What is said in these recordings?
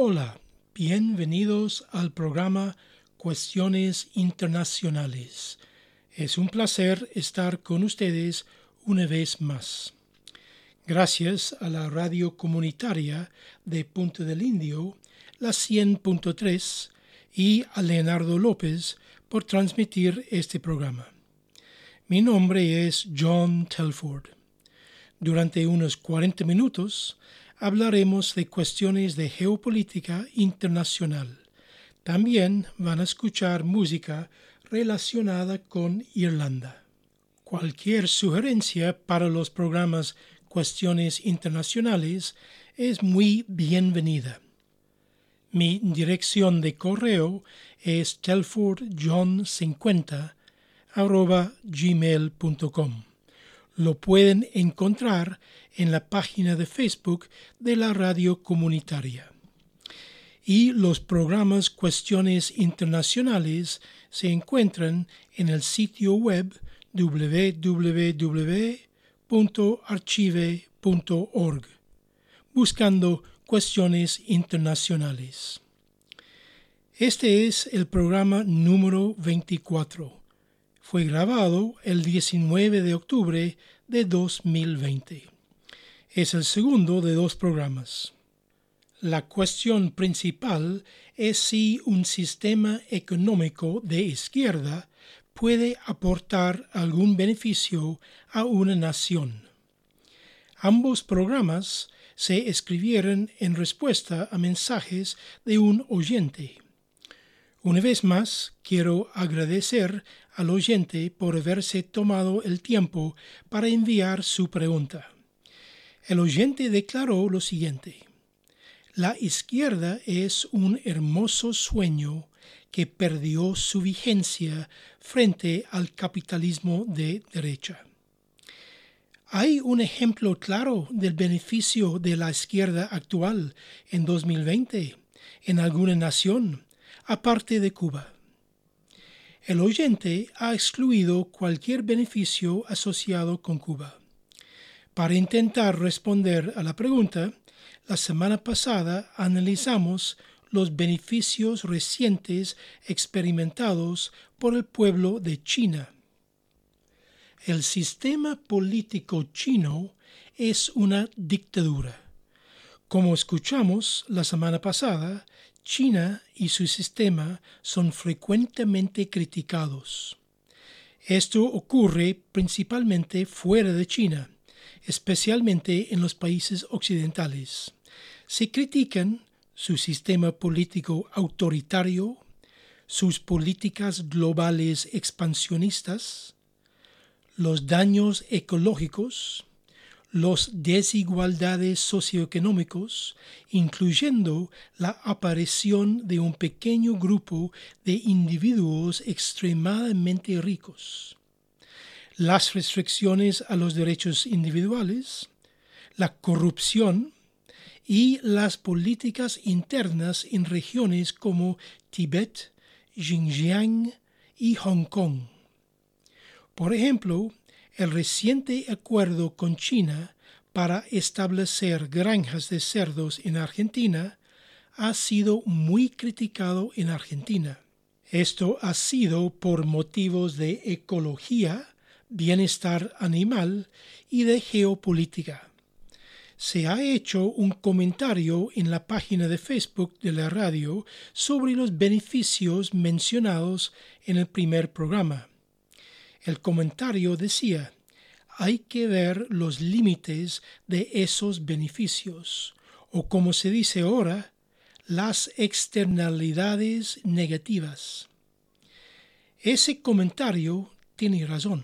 Hola, bienvenidos al programa Cuestiones Internacionales. Es un placer estar con ustedes una vez más. Gracias a la radio comunitaria de Punta del Indio, la 100.3, y a Leonardo López por transmitir este programa. Mi nombre es John Telford. Durante unos 40 minutos hablaremos de cuestiones de geopolítica internacional. También van a escuchar música relacionada con Irlanda. Cualquier sugerencia para los programas Cuestiones Internacionales es muy bienvenida. Mi dirección de correo es telfordjohn50@gmail.com. Lo pueden encontrar en la página de Facebook de la radio comunitaria. Y los programas Cuestiones Internacionales se encuentran en el sitio web www.archive.org, buscando Cuestiones Internacionales. Este es el programa número 24. Fue grabado el 19 de octubre de 2020. Es el segundo de 2 programas. La cuestión principal es si un sistema económico de izquierda puede aportar algún beneficio a una nación. Ambos programas se escribieron en respuesta a mensajes de un oyente. Una vez más, quiero agradecer al oyente por haberse tomado el tiempo para enviar su pregunta. El oyente declaró lo siguiente: la izquierda es un hermoso sueño que perdió su vigencia frente al capitalismo de derecha. ¿Hay un ejemplo claro del beneficio de la izquierda actual en 2020 en alguna nación, aparte de Cuba? El oyente ha excluido cualquier beneficio asociado con Cuba. Para intentar responder a la pregunta, la semana pasada analizamos los beneficios recientes experimentados por el pueblo de China. El sistema político chino es una dictadura. Como escuchamos la semana pasada, China y su sistema son frecuentemente criticados. Esto ocurre principalmente fuera de China, especialmente en los países occidentales. Se critican su sistema político autoritario, sus políticas globales expansionistas, los daños ecológicos, las desigualdades socioeconómicas, incluyendo la aparición de un pequeño grupo de individuos extremadamente ricos, las restricciones a los derechos individuales, la corrupción y las políticas internas en regiones como Tíbet, Xinjiang y Hong Kong. Por ejemplo, el reciente acuerdo con China para establecer granjas de cerdos en Argentina ha sido muy criticado en Argentina. Esto ha sido por motivos de ecología, bienestar animal y de geopolítica. Se ha hecho un comentario en la página de Facebook de la radio sobre los beneficios mencionados en el primer programa. El comentario decía: hay que ver los límites de esos beneficios, o como se dice ahora, las externalidades negativas. Ese comentario tiene razón.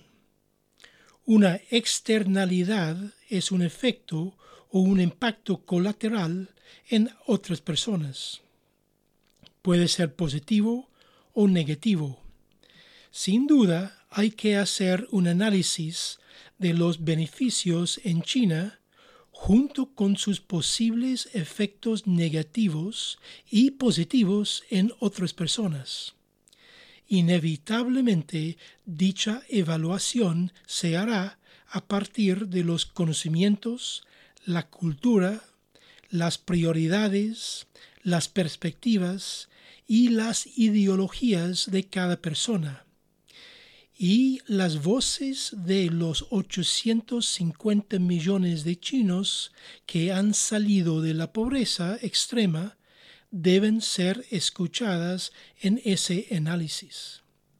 Una externalidad es un efecto o un impacto colateral en otras personas. Puede ser positivo o negativo. Sin duda, hay que hacer un análisis de los beneficios en China junto con sus posibles efectos negativos y positivos en otras personas. Inevitablemente, dicha evaluación se hará a partir de los conocimientos, la cultura, las prioridades, las perspectivas y las ideologías de cada persona, y las voces de los 850 millones de chinos que han salido de la pobreza extrema deben ser escuchadas en ese análisis.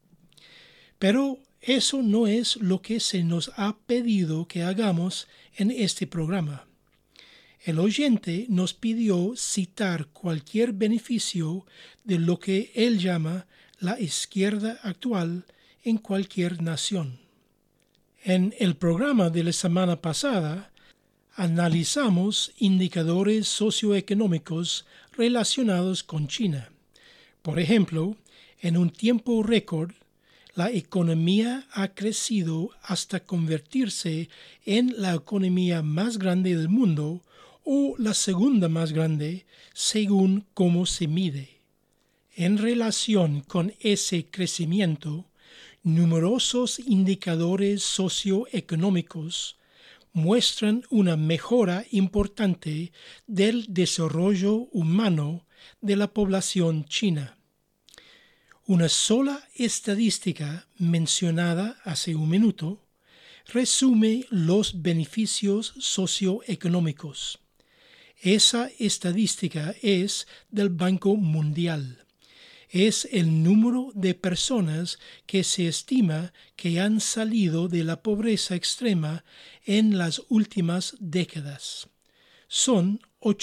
Pero eso no es lo que se nos ha pedido que hagamos en este programa. El oyente nos pidió citar cualquier beneficio de lo que él llama la izquierda actual en cualquier nación. En el programa de la semana pasada, analizamos indicadores socioeconómicos relacionados con China. Por ejemplo, en un tiempo récord, la economía ha crecido hasta convertirse en la economía más grande del mundo o la segunda más grande según cómo se mide. En relación con ese crecimiento, numerosos indicadores socioeconómicos muestran una mejora importante del desarrollo humano de la población china. Una sola estadística mencionada hace un minuto resume los beneficios socioeconómicos. Esa estadística es del Banco Mundial. Es el número de personas que se estima que han salido de la pobreza extrema en las últimas décadas. Son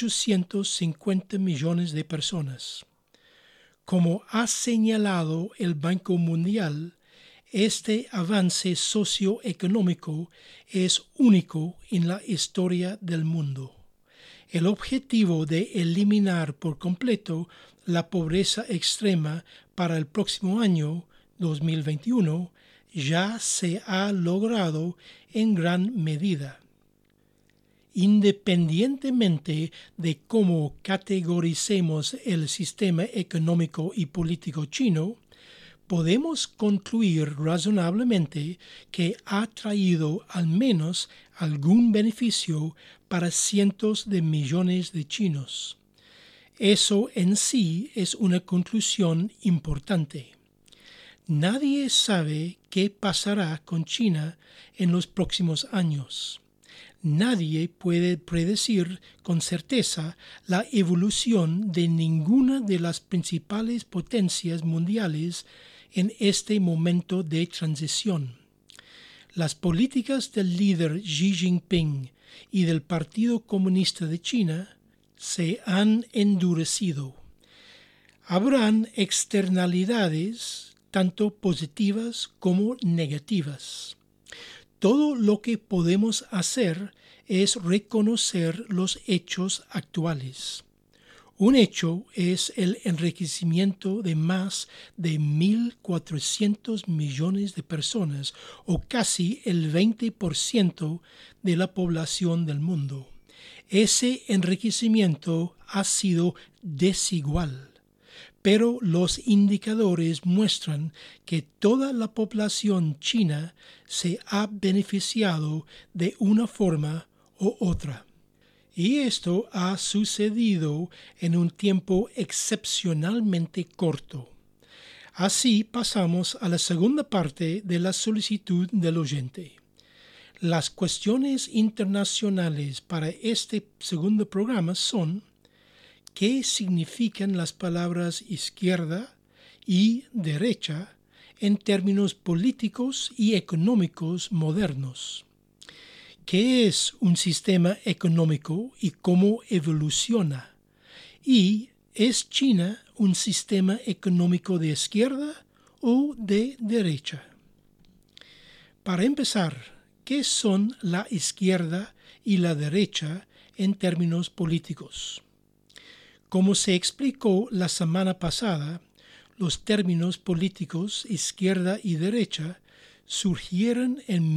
850 millones de personas. Como ha señalado el Banco Mundial, este avance socioeconómico es único en la historia del mundo. El objetivo de eliminar por completo la pobreza extrema para el próximo año, 2021, ya se ha logrado en gran medida. Independientemente de cómo categoricemos el sistema económico y político chino, podemos concluir razonablemente que ha traído al menos algún beneficio para cientos de millones de chinos. Eso en sí es una conclusión importante. Nadie sabe qué pasará con China en los próximos años. Nadie puede predecir con certeza la evolución de ninguna de las principales potencias mundiales en este momento de transición. Las políticas del líder Xi Jinping y del Partido Comunista de China se han endurecido. Habrán externalidades tanto positivas como negativas. Todo lo que podemos hacer es reconocer los hechos actuales. Un hecho es el enriquecimiento de más de 1.400 millones de personas, o casi el 20% de la población del mundo. Ese enriquecimiento ha sido desigual, pero los indicadores muestran que toda la población china se ha beneficiado de una forma u otra. Y esto ha sucedido en un tiempo excepcionalmente corto. Así pasamos a la segunda parte de la solicitud del oyente. Las cuestiones internacionales para este segundo programa son: ¿qué significan las palabras izquierda y derecha en términos políticos y económicos modernos? ¿Qué es un sistema económico y cómo evoluciona? ¿Y es China un sistema económico de izquierda o de derecha? Para empezar, ¿qué son la izquierda y la derecha en términos políticos? Como se explicó la semana pasada, los términos políticos izquierda y derecha surgieron en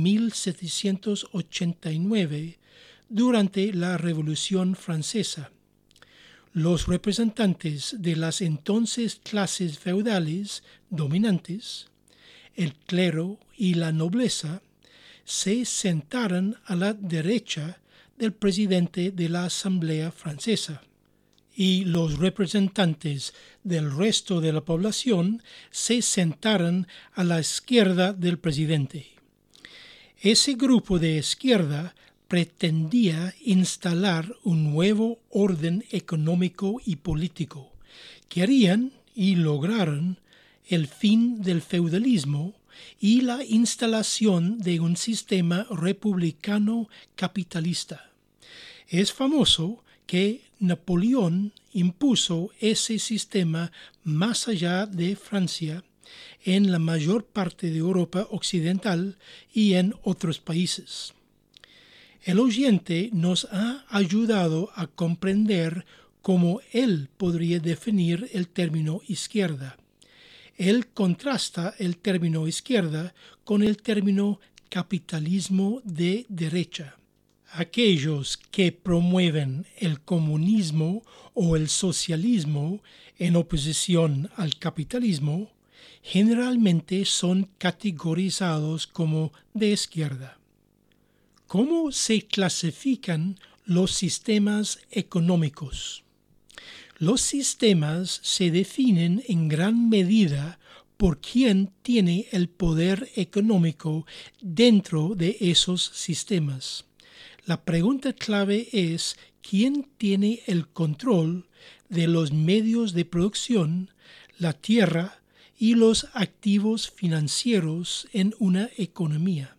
1789 durante la Revolución Francesa. Los representantes de las entonces clases feudales dominantes, el clero y la nobleza, se sentaron a la derecha del presidente de la Asamblea Francesa. y los representantes del resto de la población se sentaran a la izquierda del presidente. Ese grupo de izquierda pretendía instalar un nuevo orden económico y político. Querían y lograron el fin del feudalismo y la instalación de un sistema republicano capitalista. Es famoso que Napoleón impuso ese sistema más allá de Francia, en la mayor parte de Europa occidental y en otros países. El oyente nos ha ayudado a comprender cómo él podría definir el término izquierda. Él contrasta el término izquierda con el término capitalismo de derecha. Aquellos que promueven el comunismo o el socialismo en oposición al capitalismo generalmente son categorizados como de izquierda. ¿Cómo se clasifican los sistemas económicos? Los sistemas se definen en gran medida por quién tiene el poder económico dentro de esos sistemas. La pregunta clave es quién tiene el control de los medios de producción, la tierra y los activos financieros en una economía.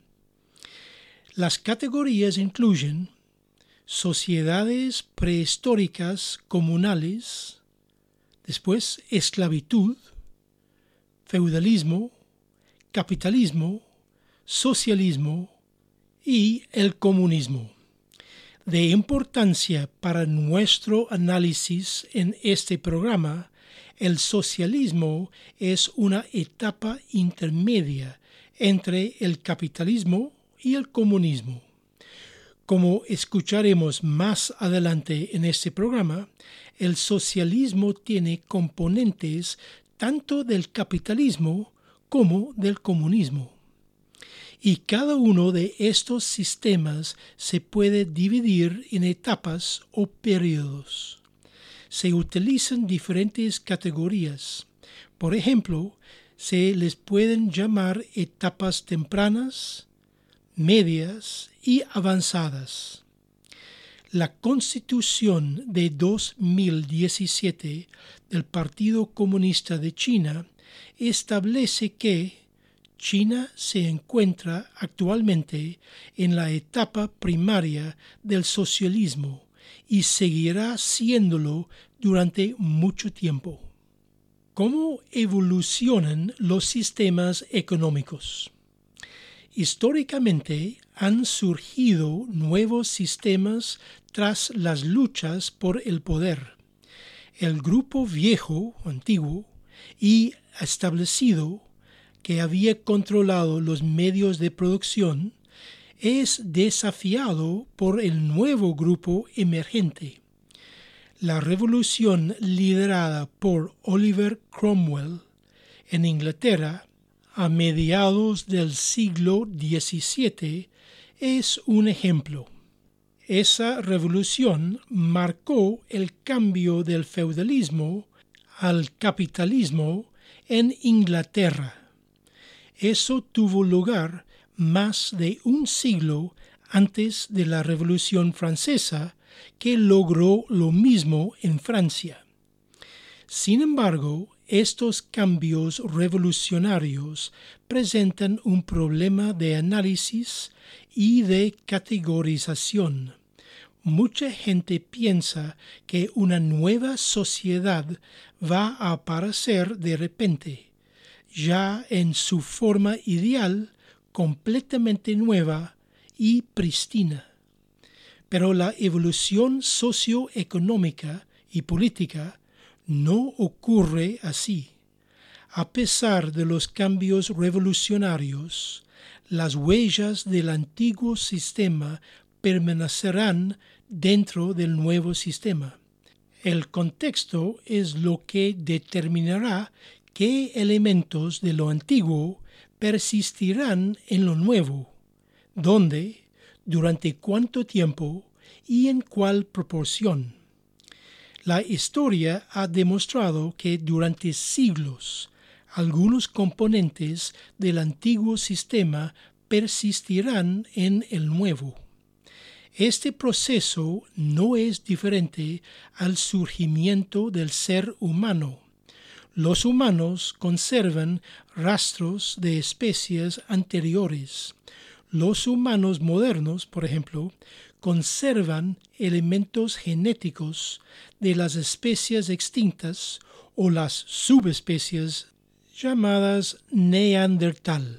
Las categorías incluyen sociedades prehistóricas comunales, después esclavitud, feudalismo, capitalismo, socialismo y el comunismo. De importancia para nuestro análisis en este programa, el socialismo es una etapa intermedia entre el capitalismo y el comunismo. Como escucharemos más adelante en este programa, el socialismo tiene componentes tanto del capitalismo como del comunismo. Y cada uno de estos sistemas se puede dividir en etapas o periodos. Se utilizan diferentes categorías. Por ejemplo, se les pueden llamar etapas tempranas, medias y avanzadas. La Constitución de 2017 del Partido Comunista de China establece que China se encuentra actualmente en la etapa primaria del socialismo y seguirá siéndolo durante mucho tiempo. ¿Cómo evolucionan los sistemas económicos? Históricamente han surgido nuevos sistemas tras las luchas por el poder. El grupo viejo, antiguo y establecido que había controlado los medios de producción es desafiado por el nuevo grupo emergente. La revolución liderada por Oliver Cromwell en Inglaterra a mediados del siglo XVII es un ejemplo. Esa revolución marcó el cambio del feudalismo al capitalismo en Inglaterra. Eso tuvo lugar más de un siglo antes de la Revolución Francesa, que logró lo mismo en Francia. Sin embargo, estos cambios revolucionarios presentan un problema de análisis y de categorización. Mucha gente piensa que una nueva sociedad va a aparecer de repente, ya en su forma ideal, completamente nueva y pristina. Pero la evolución socioeconómica y política no ocurre así. A pesar de los cambios revolucionarios, las huellas del antiguo sistema permanecerán dentro del nuevo sistema. El contexto es lo que determinará qué elementos de lo antiguo persistirán en lo nuevo, dónde, durante cuánto tiempo y en cuál proporción. La historia ha demostrado que durante siglos algunos componentes del antiguo sistema persistirán en el nuevo. Este proceso no es diferente al surgimiento del ser humano. Los humanos conservan rastros de especies anteriores. Los humanos modernos, por ejemplo, conservan elementos genéticos de las especies extintas o las subespecies llamadas Neandertal.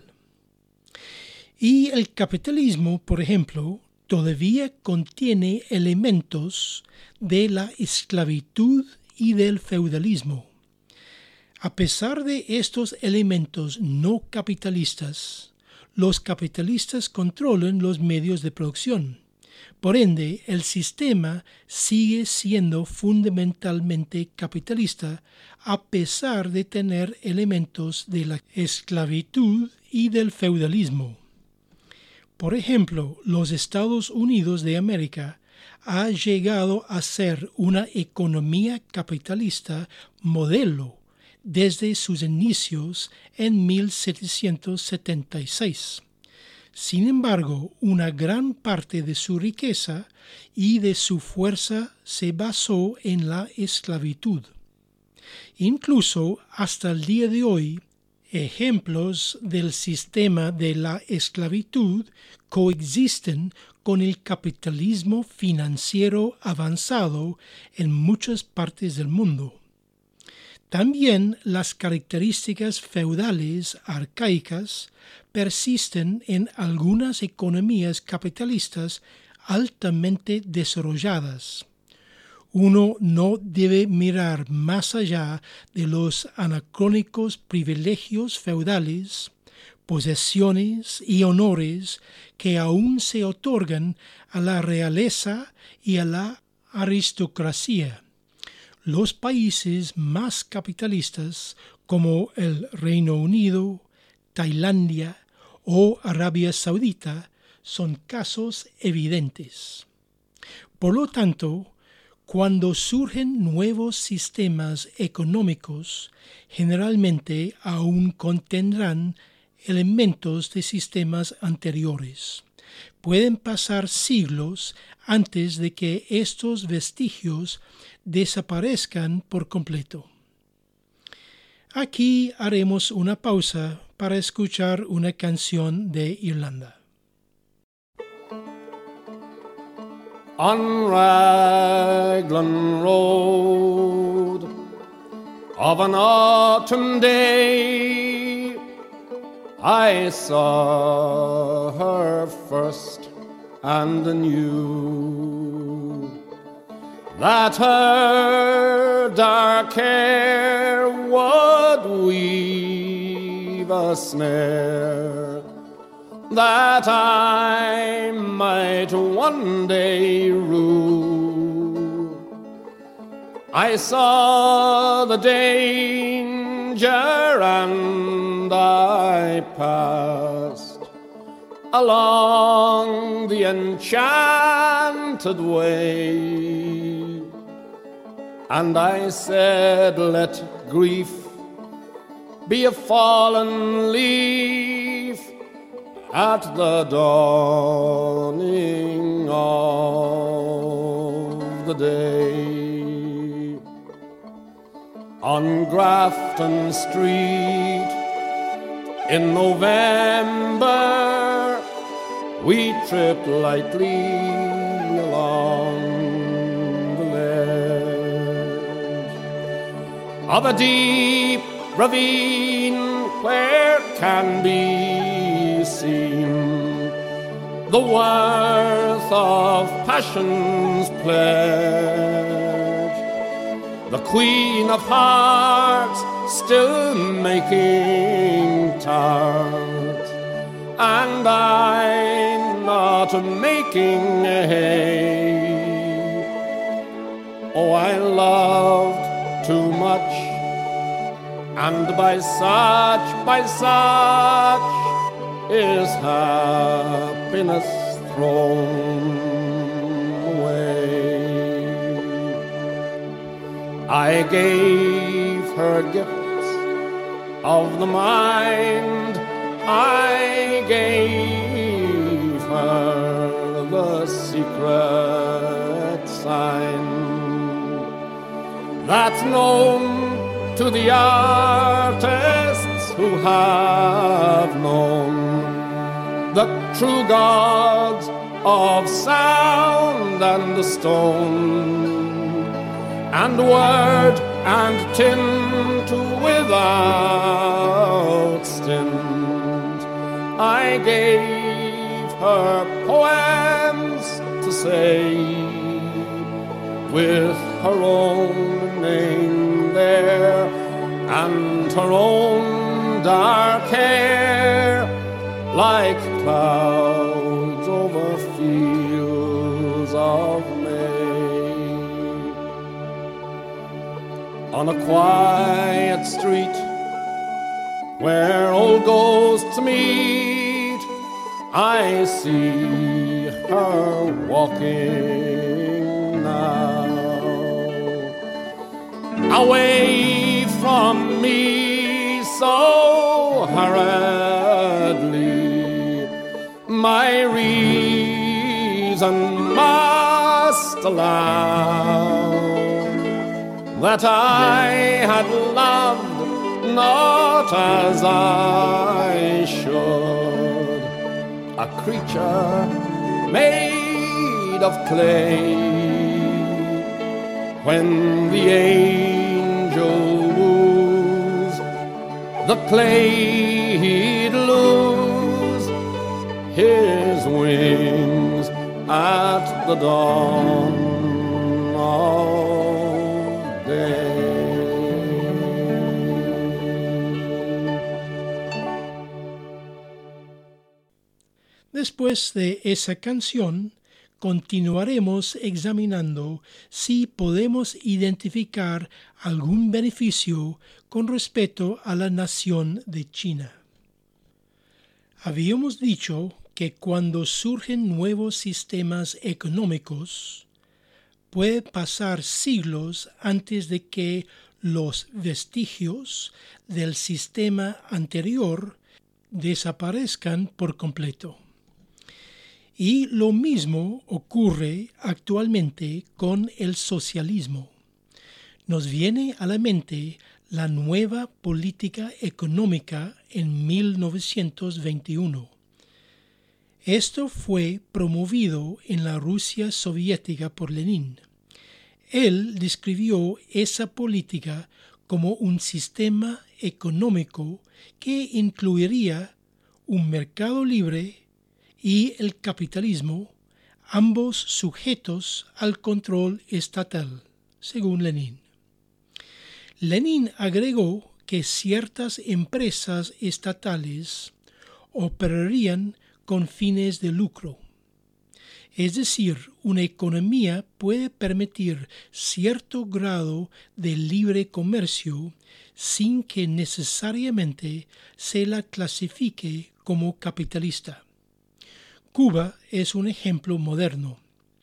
Y el capitalismo, por ejemplo, todavía contiene elementos de la esclavitud y del feudalismo. A pesar de estos elementos no capitalistas, los capitalistas controlan los medios de producción. Por ende, el sistema sigue siendo fundamentalmente capitalista a pesar de tener elementos de la esclavitud y del feudalismo. Por ejemplo, los Estados Unidos de América ha llegado a ser una economía capitalista modelo desde sus inicios en 1776. Sin embargo, una gran parte de su riqueza y de su fuerza se basó en la esclavitud. Incluso hasta el día de hoy, ejemplos del sistema de la esclavitud coexisten con el capitalismo financiero avanzado en muchas partes del mundo. También las características feudales arcaicas persisten en algunas economías capitalistas altamente desarrolladas. Uno no debe mirar más allá de los anacrónicos privilegios feudales, posesiones y honores que aún se otorgan a la realeza y a la aristocracia. Los países más capitalistas como el Reino Unido, Tailandia o Arabia Saudita son casos evidentes. Por lo tanto, cuando surgen nuevos sistemas económicos, generalmente aún contendrán elementos de sistemas anteriores. Pueden pasar siglos antes de que estos vestigios desaparezcan por completo. Aquí haremos una pausa para escuchar una canción de Irlanda. On Raglan Road of an autumn day I saw her first and knew that her dark hair would weave a snare that I might one day rue. I saw the danger and I passed along the enchanted way, and I said, let grief be a fallen leaf at the dawning of the day. On Grafton Street in November we tripped lightly along the ledge of a deep ravine where can be seen the worth of passion's pledge. The Queen of Hearts still making tarts, and I'm not making hay. Oh, I loved too much, and by such is happiness thrown away. I gave her gifts of the mind. I gave her the secret sign that's known to the artists who have known the true gods of sound and the stone, and word and tint without stint. I gave her poems to say, with her own name there, and her own dark hair, like clouds over fields of May. On a quiet street where old ghosts meet, I see her walking now, away from me so hurriedly. My reason must allow that I had loved not as I should, a creature made of clay. When the angel woos, the clay he'd lose his wings at the dawn of day. Después de esa canción, continuaremos examinando si podemos identificar algún beneficio con respecto a la nación de China. Habíamos dicho que cuando surgen nuevos sistemas económicos, puede pasar siglos antes de que los vestigios del sistema anterior desaparezcan por completo. Y lo mismo ocurre actualmente con el socialismo. Nos viene a la mente la nueva política económica en 1921. Esto fue promovido en la Rusia soviética por Lenin. Él describió esa política como un sistema económico que incluiría un mercado libre y el capitalismo, ambos sujetos al control estatal, según Lenin. Lenin agregó que ciertas empresas estatales operarían con fines de lucro. Es decir, una economía puede permitir cierto grado de libre comercio sin que necesariamente se la clasifique como capitalista. Cuba es un ejemplo moderno.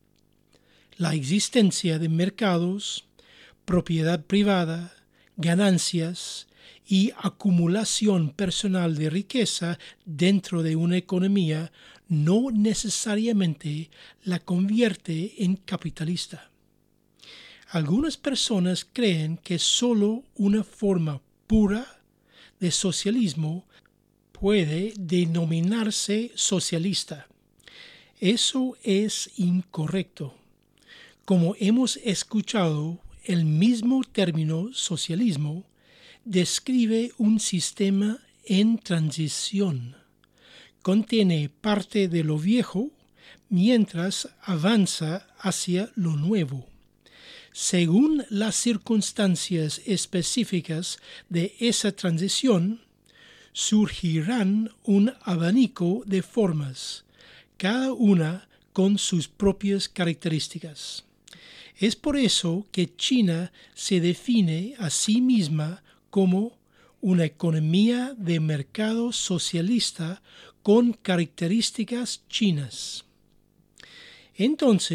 La existencia de mercados, propiedad privada, ganancias y acumulación personal de riqueza dentro de una economía no necesariamente la convierte en capitalista. Algunas personas creen que solo una forma pura de socialismo puede denominarse socialista. Eso es incorrecto. Como hemos escuchado, el mismo término socialismo describe un sistema en transición. Contiene parte de lo viejo mientras avanza hacia lo nuevo. Según las circunstancias específicas de esa transición, surgirán un abanico de formas, cada una con sus propias características. Es por eso que China se define a sí misma como una economía de mercado socialista con características chinas. Entonces,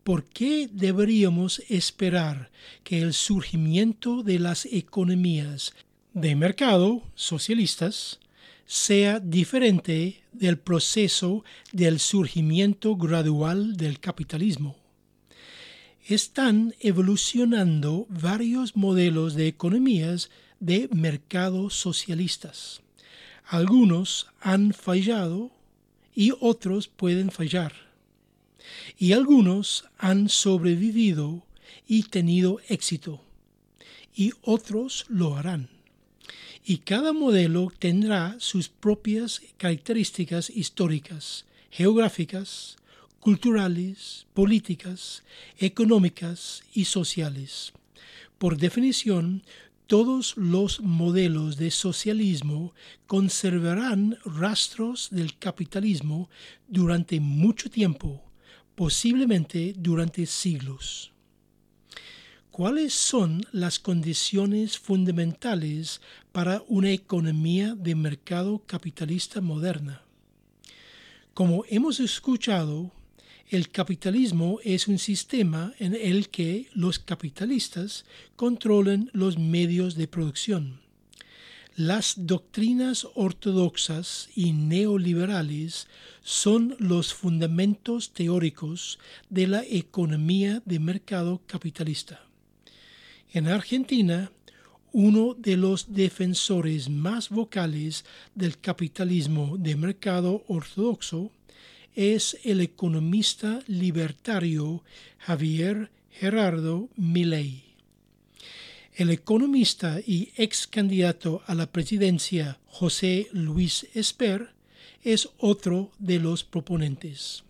¿por qué deberíamos esperar que el surgimiento de las economías de mercado socialistas sea diferente del proceso del surgimiento gradual del capitalismo? Están evolucionando varios modelos de economías de mercado socialistas. Algunos han fallado y otros pueden fallar. Y algunos han sobrevivido y tenido éxito, y otros lo harán. Y cada modelo tendrá sus propias características históricas, geográficas, culturales, políticas, económicas y sociales. Por definición, todos los modelos de socialismo conservarán rastros del capitalismo durante mucho tiempo, posiblemente durante siglos. ¿Cuáles son las condiciones fundamentales para una economía de mercado capitalista moderna? Como hemos escuchado, el capitalismo es un sistema en el que los capitalistas controlan los medios de producción. Las doctrinas ortodoxas y neoliberales son los fundamentos teóricos de la economía de mercado capitalista. En Argentina, uno de los defensores más vocales del capitalismo de mercado ortodoxo es el economista libertario Javier Gerardo Milei. El economista y ex candidato a la presidencia José Luis Esper es otro de los proponentes.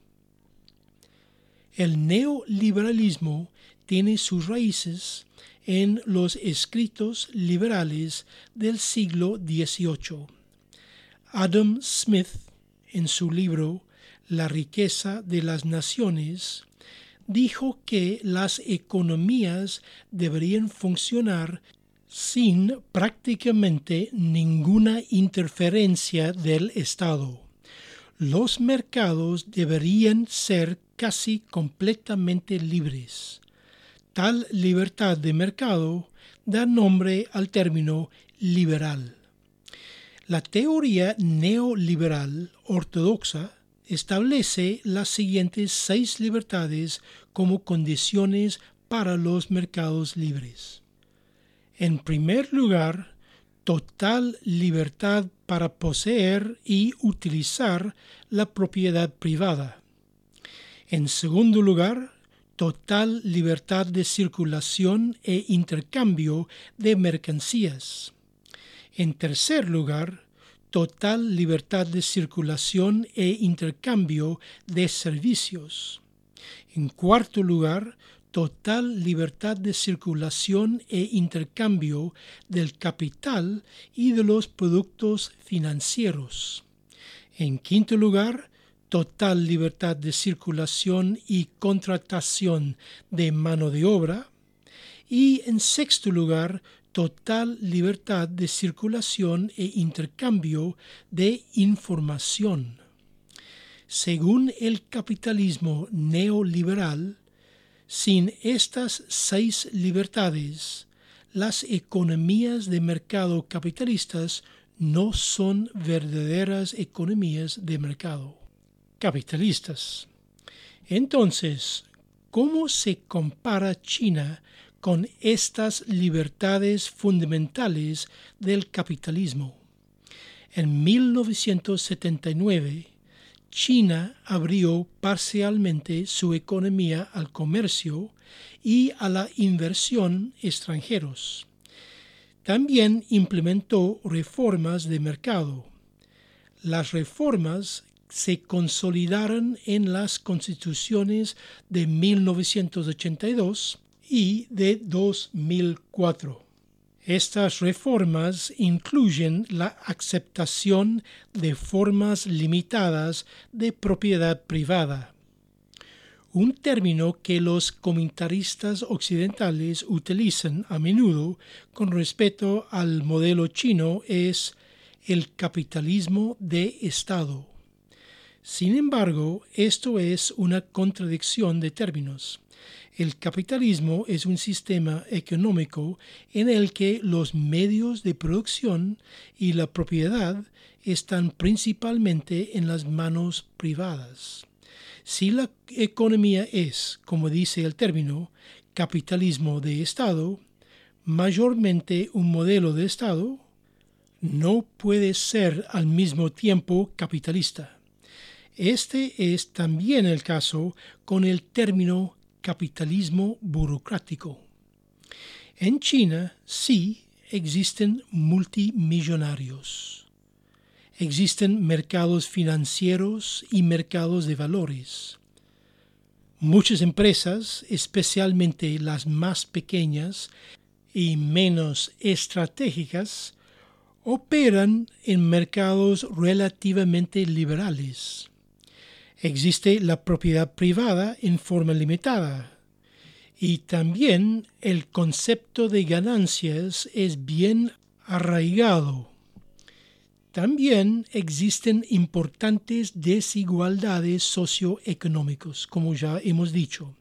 El neoliberalismo tiene sus raíces en los escritos liberales del siglo XVIII. Adam Smith, en su libro La riqueza de las naciones, dijo que las economías deberían funcionar sin prácticamente ninguna interferencia del Estado. Los mercados deberían ser casi completamente libres. Tal libertad de mercado da nombre al término liberal. La teoría neoliberal ortodoxa establece las siguientes 6 libertades como condiciones para los mercados libres. En primer lugar, total libertad para poseer y utilizar la propiedad privada. En segundo lugar, total libertad de circulación e intercambio de mercancías. En tercer lugar, total libertad de circulación e intercambio de servicios. En cuarto lugar, total libertad de circulación e intercambio del capital y de los productos financieros. En quinto lugar, total libertad de circulación y contratación de mano de obra. Y en sexto lugar, total libertad de circulación e intercambio de información. Según el capitalismo neoliberal, sin estas 6 libertades, las economías de mercado capitalistas no son verdaderas economías de mercado capitalistas. Entonces, ¿cómo se compara China con estas libertades fundamentales del capitalismo? En 1979, China abrió parcialmente su economía al comercio y a la inversión extranjeros. También implementó reformas de mercado. Las reformas se consolidaron en las constituciones de 1982 y de 2004. Estas reformas incluyen la aceptación de formas limitadas de propiedad privada, un término que los comentaristas occidentales utilizan a menudo con respecto al modelo chino es el capitalismo de Estado. Sin embargo, esto es una contradicción de términos. El capitalismo es un sistema económico en el que los medios de producción y la propiedad están principalmente en las manos privadas. Si la economía es, como dice el término, capitalismo de Estado, mayormente un modelo de Estado, no puede ser al mismo tiempo capitalista. Este es también el caso con el término capitalismo burocrático. En China sí existen multimillonarios. Existen mercados financieros y mercados de valores. Muchas empresas, especialmente las más pequeñas y menos estratégicas, operan en mercados relativamente liberales. Existe la propiedad privada en forma limitada y también el concepto de ganancias es bien arraigado. También existen importantes desigualdades socioeconómicas, como ya hemos dicho,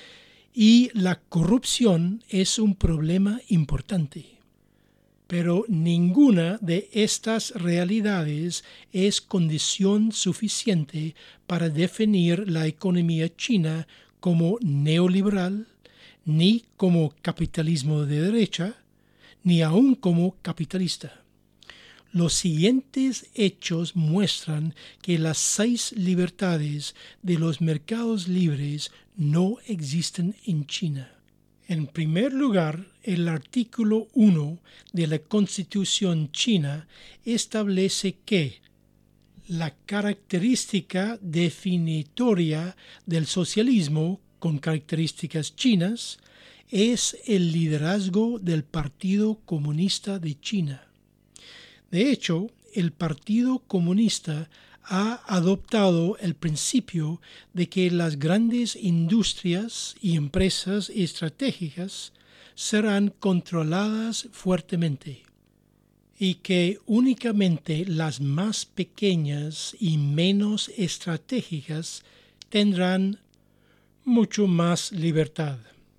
y la corrupción es un problema importante. Pero ninguna de estas realidades es condición suficiente para definir la economía china como neoliberal, ni como capitalismo de derecha, ni aun como capitalista. Los siguientes hechos muestran que las 6 libertades de los mercados libres no existen en China. En primer lugar, el artículo 1 de la Constitución china establece que la característica definitoria del socialismo con características chinas es el liderazgo del Partido Comunista de China. De hecho, el Partido Comunista ha adoptado el principio de que las grandes industrias y empresas estratégicas serán controladas fuertemente y que únicamente las más pequeñas y menos estratégicas tendrán mucho más libertad.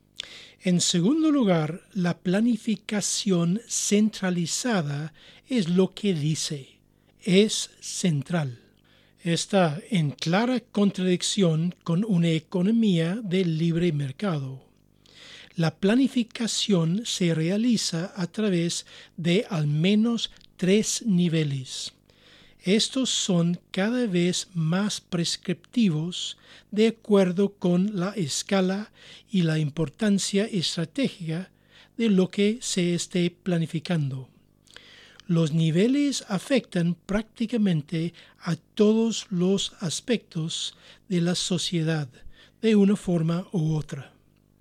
En segundo lugar, la planificación centralizada es lo que dice, es central. Está en clara contradicción con una economía de libre mercado. La planificación se realiza a través de al menos 3 niveles. Estos son cada vez más prescriptivos de acuerdo con la escala y la importancia estratégica de lo que se esté planificando. Los niveles afectan prácticamente a todos los aspectos de la sociedad de una forma u otra.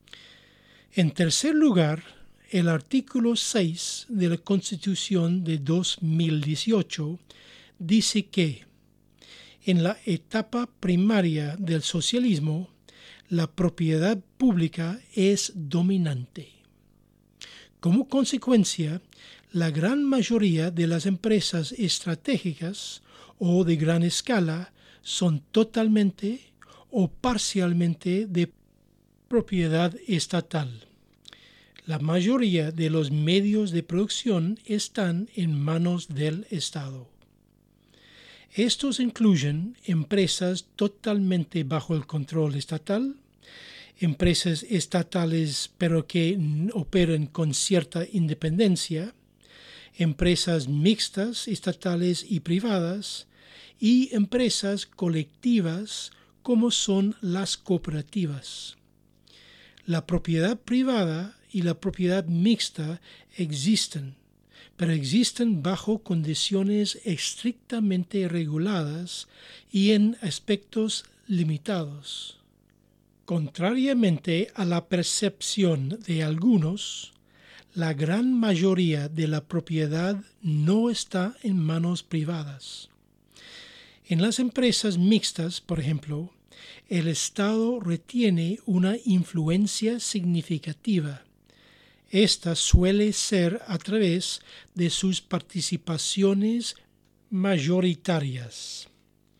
En tercer lugar, el artículo 6 de la Constitución de 2018 dice que en la etapa primaria del socialismo, la propiedad pública es dominante. Como consecuencia, la gran mayoría de las empresas estratégicas o de gran escala son totalmente o parcialmente de propiedad estatal. La mayoría de los medios de producción están en manos del Estado. Estos incluyen empresas totalmente bajo el control estatal, empresas estatales pero que operan con cierta independencia, empresas mixtas, estatales y privadas, y empresas colectivas como son las cooperativas. La propiedad privada y la propiedad mixta existen, pero existen bajo condiciones estrictamente reguladas y en aspectos limitados. Contrariamente a la percepción de algunos, la gran mayoría de la propiedad no está en manos privadas. En las empresas mixtas, por ejemplo, el Estado retiene una influencia significativa. Esta suele ser a través de sus participaciones mayoritarias.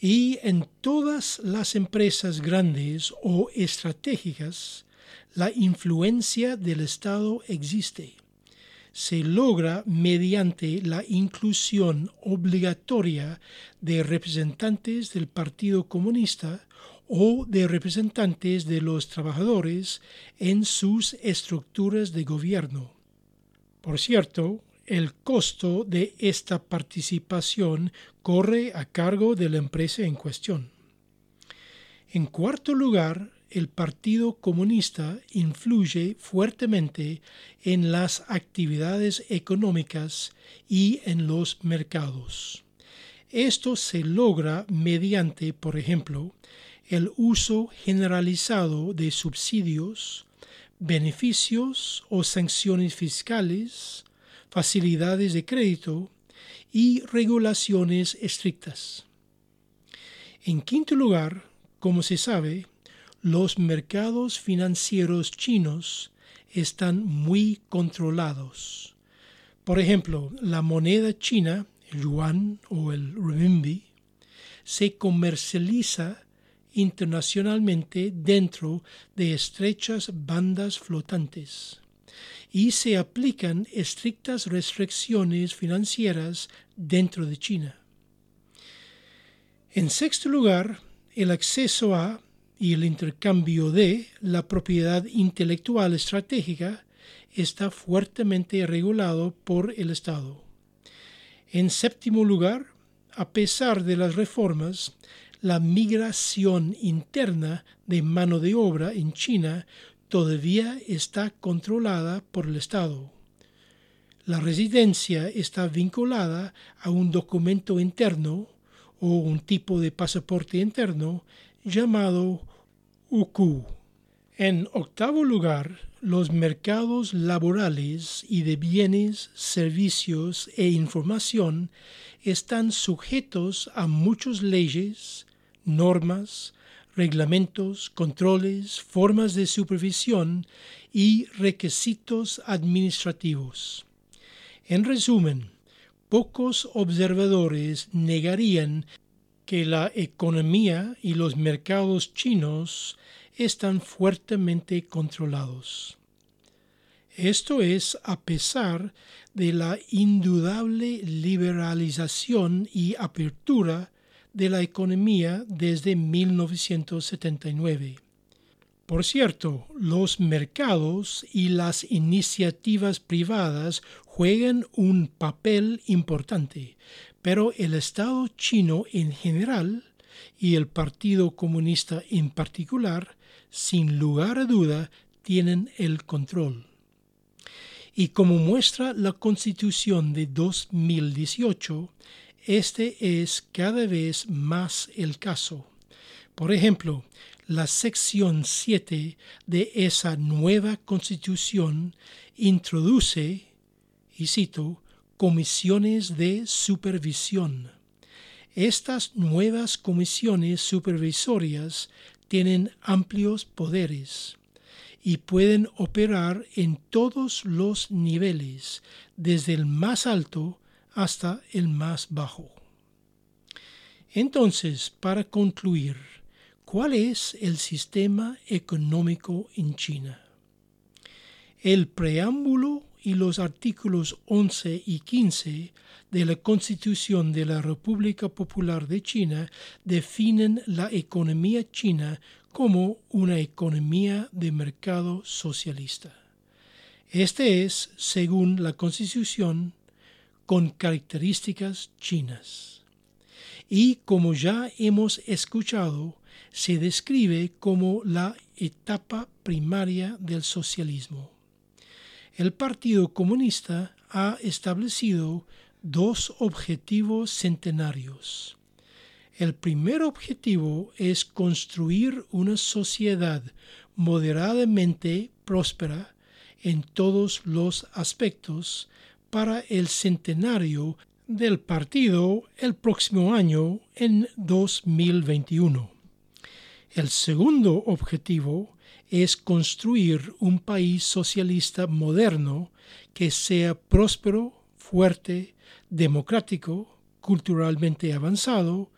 Y en todas las empresas grandes o estratégicas, la influencia del Estado existe. Se logra mediante la inclusión obligatoria de representantes del Partido Comunista o de representantes de los trabajadores en sus estructuras de gobierno. Por cierto, el costo de esta participación corre a cargo de la empresa en cuestión. En cuarto lugar, el Partido Comunista influye fuertemente en las actividades económicas y en los mercados. Esto se logra mediante, por ejemplo, el uso generalizado de subsidios, beneficios o sanciones fiscales, facilidades de crédito y regulaciones estrictas. En quinto lugar, como se sabe, los mercados financieros chinos están muy controlados. Por ejemplo, la moneda china, el yuan o el renminbi, se comercializa internacionalmente dentro de estrechas bandas flotantes y se aplican estrictas restricciones financieras dentro de China. En sexto lugar, el acceso a y el intercambio de la propiedad intelectual estratégica está fuertemente regulado por el Estado. En séptimo lugar, a pesar de las reformas, la migración interna de mano de obra en China todavía está controlada por el Estado. La residencia está vinculada a un documento interno o un tipo de pasaporte interno llamado Hukou. En octavo lugar, los mercados laborales y de bienes, servicios e información están sujetos a muchas leyes, normas, reglamentos, controles, formas de supervisión y requisitos administrativos. En resumen, pocos observadores negarían que la economía y los mercados chinos están fuertemente controlados. Esto es a pesar de la indudable liberalización y apertura de la economía desde 1979. Por cierto, los mercados y las iniciativas privadas juegan un papel importante, pero el Estado chino en general y el Partido Comunista en particular, sin lugar a duda, tienen el control. Y como muestra la Constitución de 2018, este es cada vez más el caso. Por ejemplo, la sección 7 de esa nueva Constitución introduce, y cito, comisiones de supervisión. Estas nuevas comisiones supervisorias tienen amplios poderes y pueden operar en todos los niveles, desde el más alto hasta el más bajo. Entonces, para concluir, ¿cuál es el sistema económico en China? El preámbulo y los artículos 11 y 15 de la Constitución de la República Popular de China definen la economía china como una economía de mercado socialista. Este es, según la Constitución, con características chinas. Y como ya hemos escuchado, se describe como la etapa primaria del socialismo. El Partido Comunista ha establecido dos objetivos centenarios. El primer objetivo es construir una sociedad moderadamente próspera en todos los aspectos para el centenario del partido el próximo año en 2021. El segundo objetivo es construir un país socialista moderno que sea próspero, fuerte, democrático, culturalmente avanzado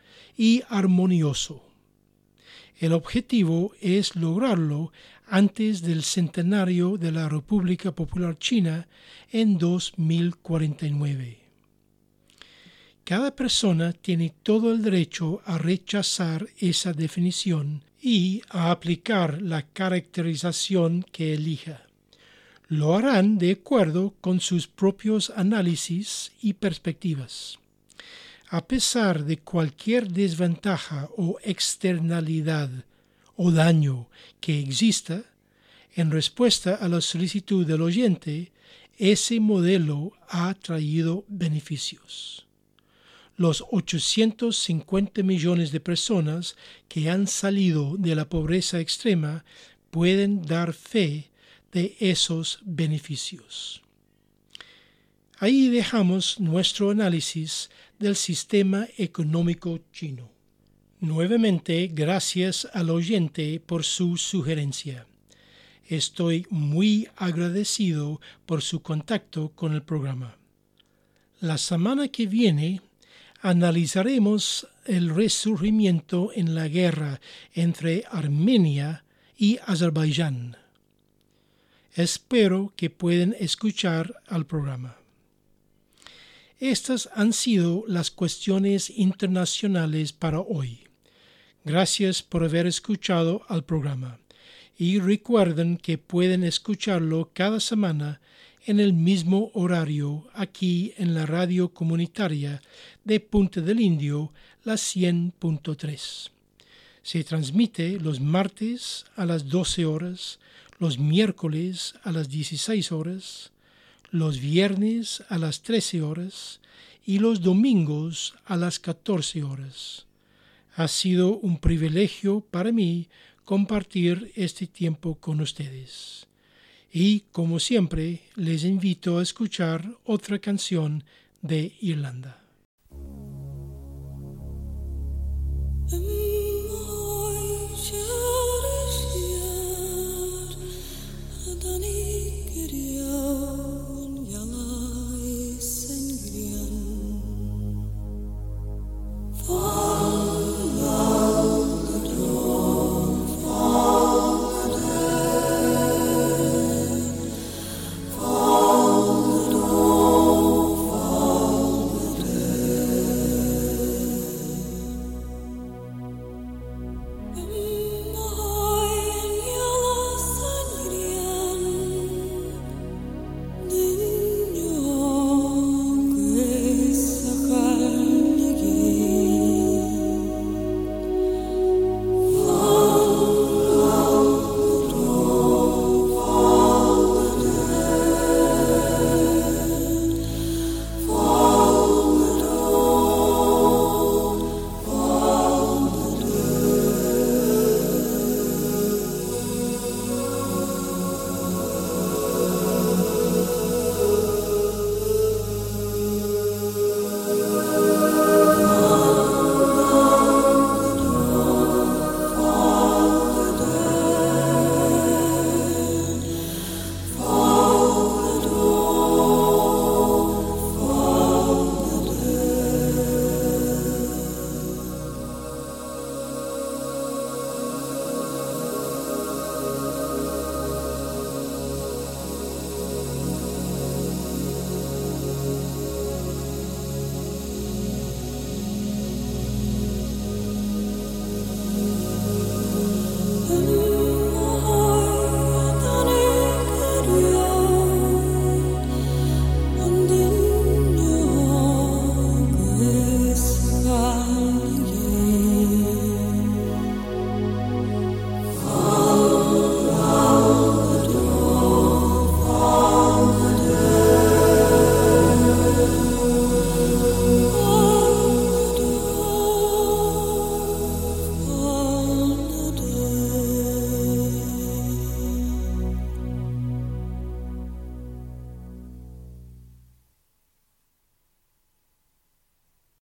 y armonioso. El objetivo es lograrlo antes del centenario de la República Popular China en 2049. Cada persona tiene todo el derecho a rechazar esa definición y a aplicar la caracterización que elija. Lo harán de acuerdo con sus propios análisis y perspectivas. A pesar de cualquier desventaja o externalidad o daño que exista, en respuesta a la solicitud del oyente, ese modelo ha traído beneficios. Los 850 millones de personas que han salido de la pobreza extrema pueden dar fe de esos beneficios. Ahí dejamos nuestro análisis del sistema económico chino. Nuevamente, gracias al oyente por su sugerencia. Estoy muy agradecido por su contacto con el programa. La semana que viene analizaremos el resurgimiento en la guerra entre Armenia y Azerbaiyán. Espero que puedan escuchar al programa. Estas han sido las cuestiones internacionales para hoy. Gracias por haber escuchado al programa y recuerden que pueden escucharlo cada semana en el mismo horario aquí en la radio comunitaria de Punta del Indio, la 100.3. Se transmite los martes a las 12 horas, los miércoles a las 16 horas, los viernes a las 13 horas y los domingos a las 14 horas. Ha sido un privilegio para mí compartir este tiempo con ustedes. Y, como siempre, les invito a escuchar otra canción de Irlanda.